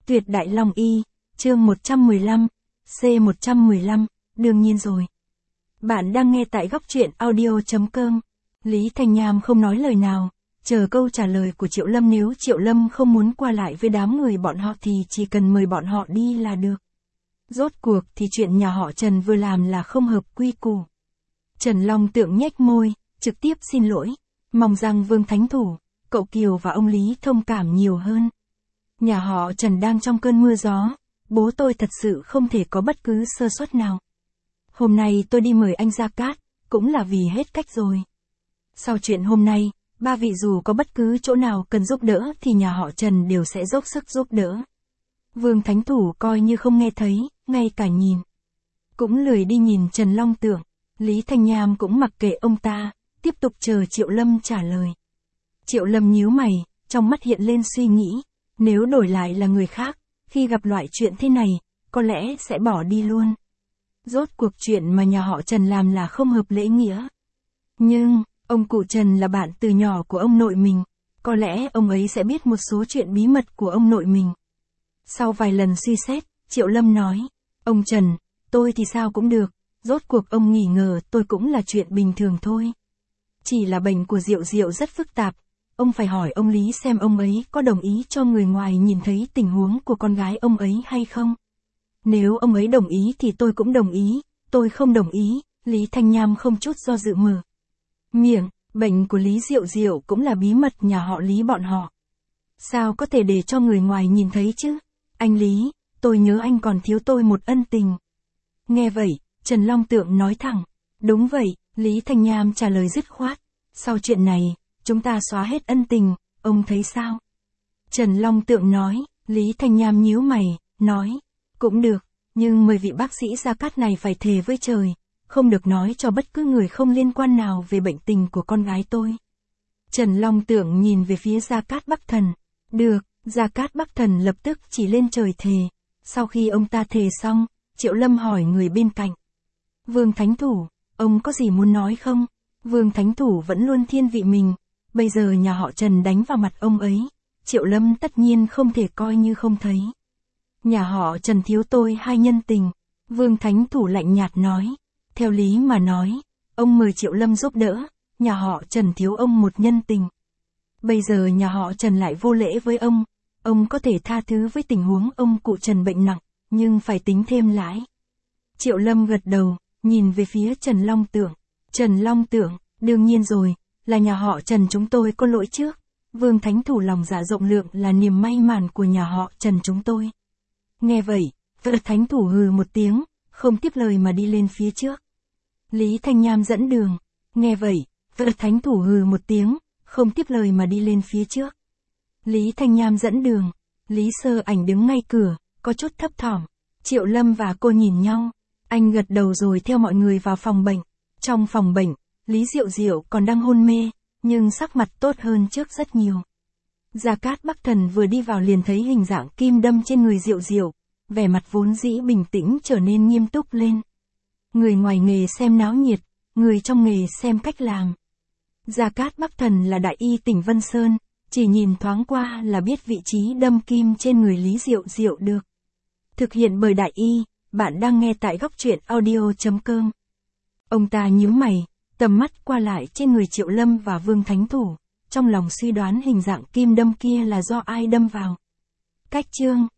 Tuyệt Đại Long Y, chương 115, C115, đương nhiên rồi. Bạn đang nghe tại góc truyện audio.com. Lý Thanh Nham không nói lời nào, chờ câu trả lời của Triệu Lâm. Nếu Triệu Lâm không muốn qua lại với đám người bọn họ thì chỉ cần mời bọn họ đi là được. Rốt cuộc thì chuyện nhà họ Trần vừa làm là không hợp quy củ. Trần Long Tượng nhếch môi, trực tiếp xin lỗi, mong rằng Vương Thánh Thủ, cậu Kiều và ông Lý thông cảm nhiều hơn. Nhà họ Trần đang trong cơn mưa gió, bố tôi thật sự không thể có bất cứ sơ suất nào. Hôm nay tôi đi mời anh Gia Cát, cũng là vì hết cách rồi. Sau chuyện hôm nay, ba vị dù có bất cứ chỗ nào cần giúp đỡ thì nhà họ Trần đều sẽ dốc sức giúp đỡ. Vương Thánh Thủ coi như không nghe thấy, ngay cả nhìn. Cũng lười đi nhìn Trần Long Tượng, Lý Thanh Nham cũng mặc kệ ông ta, tiếp tục chờ Triệu Lâm trả lời. Triệu Lâm nhíu mày, trong mắt hiện lên suy nghĩ, nếu đổi lại là người khác, khi gặp loại chuyện thế này, có lẽ sẽ bỏ đi luôn. Rốt cuộc chuyện mà nhà họ Trần làm là không hợp lễ nghĩa. Nhưng, ông cụ Trần là bạn từ nhỏ của ông nội mình, có lẽ ông ấy sẽ biết một số chuyện bí mật của ông nội mình. Sau vài lần suy xét, Triệu Lâm nói, ông Trần, tôi thì sao cũng được, rốt cuộc ông nghỉ ngờ tôi cũng là chuyện bình thường thôi. Chỉ là bệnh của Diệu Diệu rất phức tạp, ông phải hỏi ông Lý xem ông ấy có đồng ý cho người ngoài nhìn thấy tình huống của con gái ông ấy hay không. Nếu ông ấy đồng ý thì tôi cũng đồng ý, tôi không đồng ý, Lý Thanh Nham không chút do dự mở miệng, bệnh của Lý Diệu Diệu cũng là bí mật nhà họ Lý bọn họ. Sao có thể để cho người ngoài nhìn thấy chứ? Anh Lý, tôi nhớ anh còn thiếu tôi một ân tình. Nghe vậy, Trần Long Tượng nói thẳng, đúng vậy, Lý Thanh Nham trả lời dứt khoát, sau chuyện này, chúng ta xóa hết ân tình, ông thấy sao? Trần Long Tượng nói, Lý Thanh Nham nhíu mày, nói, cũng được, nhưng 10 vị bác sĩ Gia Cát này phải thề với trời, không được nói cho bất cứ người không liên quan nào về bệnh tình của con gái tôi. Trần Long Tượng nhìn về phía Gia Cát Bắc Thần, được, Gia Cát Bắc Thần lập tức chỉ lên trời thề, sau khi ông ta thề xong, Triệu Lâm hỏi người bên cạnh. Vương Thánh Thủ, ông có gì muốn nói không? Vương Thánh Thủ vẫn luôn thiên vị mình, bây giờ nhà họ Trần đánh vào mặt ông ấy, Triệu Lâm tất nhiên không thể coi như không thấy. Nhà họ Trần thiếu tôi 2 nhân tình, Vương Thánh Thủ lạnh nhạt nói, theo lý mà nói, ông mời Triệu Lâm giúp đỡ, nhà họ Trần thiếu ông 1 nhân tình. Bây giờ nhà họ Trần lại vô lễ với ông có thể tha thứ với tình huống ông cụ Trần bệnh nặng, nhưng phải tính thêm lãi. Triệu Lâm gật đầu, nhìn về phía Trần Long Tượng. Trần Long Tượng, đương nhiên rồi, là nhà họ Trần chúng tôi có lỗi trước. Vương Thánh Thủ lòng dạ rộng lượng là niềm may mắn của nhà họ Trần chúng tôi. Nghe vậy, Vương Thánh Thủ hừ một tiếng, không tiếp lời mà đi lên phía trước. Lý Thanh Nham dẫn đường. Nghe vậy, Vương Thánh Thủ hừ một tiếng, không tiếp lời mà đi lên phía trước. Lý Thanh Nham dẫn đường. Lý Sơ Ảnh đứng ngay cửa, có chút thấp thỏm. Triệu Lâm và cô nhìn nhau. Anh gật đầu rồi theo mọi người vào phòng bệnh. Trong phòng bệnh, Lý Diệu Diệu còn đang hôn mê, nhưng sắc mặt tốt hơn trước rất nhiều. Gia Cát Bắc Thần vừa đi vào liền thấy hình dạng kim đâm trên người Diệu Diệu, vẻ mặt vốn dĩ bình tĩnh trở nên nghiêm túc lên. Người ngoài nghề xem náo nhiệt, người trong nghề xem cách làm. Gia Cát Bắc Thần là đại y tỉnh Vân Sơn, chỉ nhìn thoáng qua là biết vị trí đâm kim trên người Lý Diệu Diệu được. Thực hiện bởi đại y, bạn đang nghe tại góc truyện audio.com. Ông ta nhíu mày, tầm mắt qua lại trên người Triệu Lâm và Vương Thánh Thủ, trong lòng suy đoán hình dạng kim đâm kia là do ai đâm vào. Cách chương